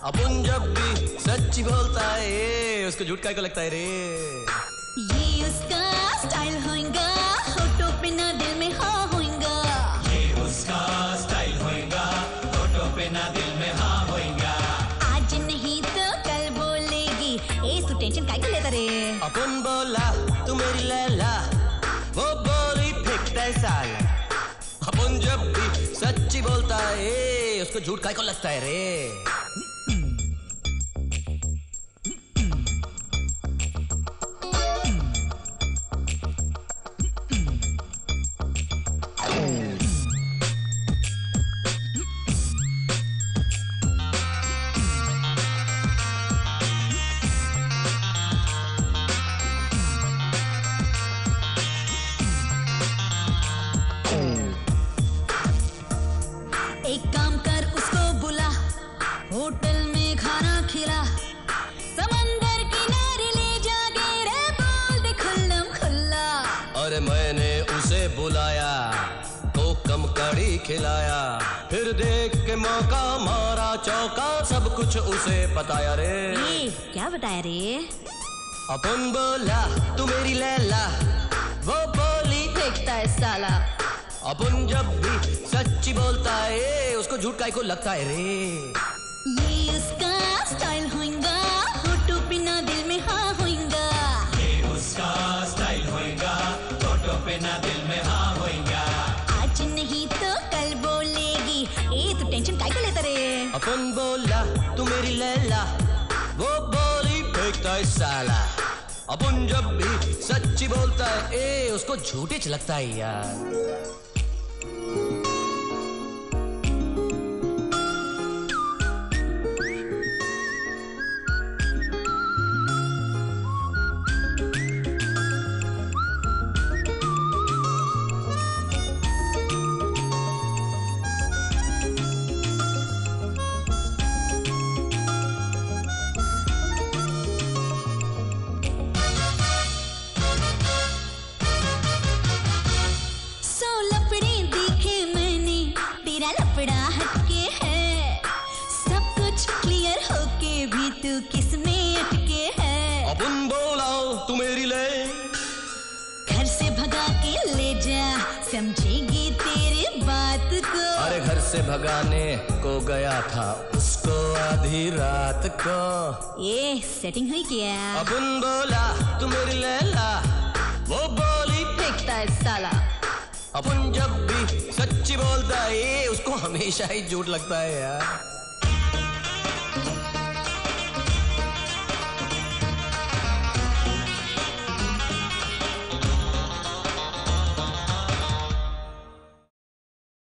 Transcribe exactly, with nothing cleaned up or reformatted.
अपन जब भी सच्ची बोलता है उसको झूठ काहे को लगता है रे। ये उसका स्टाइल होएगा, होठों पे ना दिल में हाँ होएगा। ये उसका स्टाइल होएगा, होठों पे ना दिल में हाँ होएगा। आज नहीं तो कल बोलेगी, ए तू टेंशन काहे को लेता रे। अपन बोला तू मेरी लैला, वो बोली फेंकता है साला। अपन जब भी सच्ची बोलता है उसको झूठ काहे को लगता है रे। एक काम कर उसको बुला, होटल में खाना खिला, समंदर किनारे ले जाके रे बोल दे खुल्लम खुल्ला। अरे मैंने उसे बुलाया तो कम कड़ी खिलाया, फिर देख के मौका मारा चौका, सब कुछ उसे बताया रे। ये क्या बताया रे। अपन बोला तू मेरी लैला, वो बोली फेंकता है साला। अपन जब भी सच्ची बोलता है उसको झूठ काहे को लगता है रे। ये उसका स्टाइल होएगा, होठों पे ना दिल में हाँ होएगा। ये उसका स्टाइल होएगा, होठों पे ना दिल में हाँ होएगा। आज नहीं तो कल बोलेगी, ए तू टेंशन काहे को लेता रे। अपन बोला तू मेरी लैला, वो बोली फेंकता है साला। अपन जब भी सच्ची बोलता है ए उसको झूठे च लगता है यार। लफड़ा हटके है, सब कुछ क्लियर होके भी तू किस में अटके है। अपन बोला तू मेरी ले, घर से भगा के ले जा, समझेगी तेरी बात को। अरे घर से भगाने को गया था उसको आधी रात को। ये सेटिंग हुई क्या। अपन बोला तू मेरी लैला, वो बोली फेंकता है साला। अपन जब भी सच्ची बोलता है उसको हमेशा ही झूठ लगता है यार।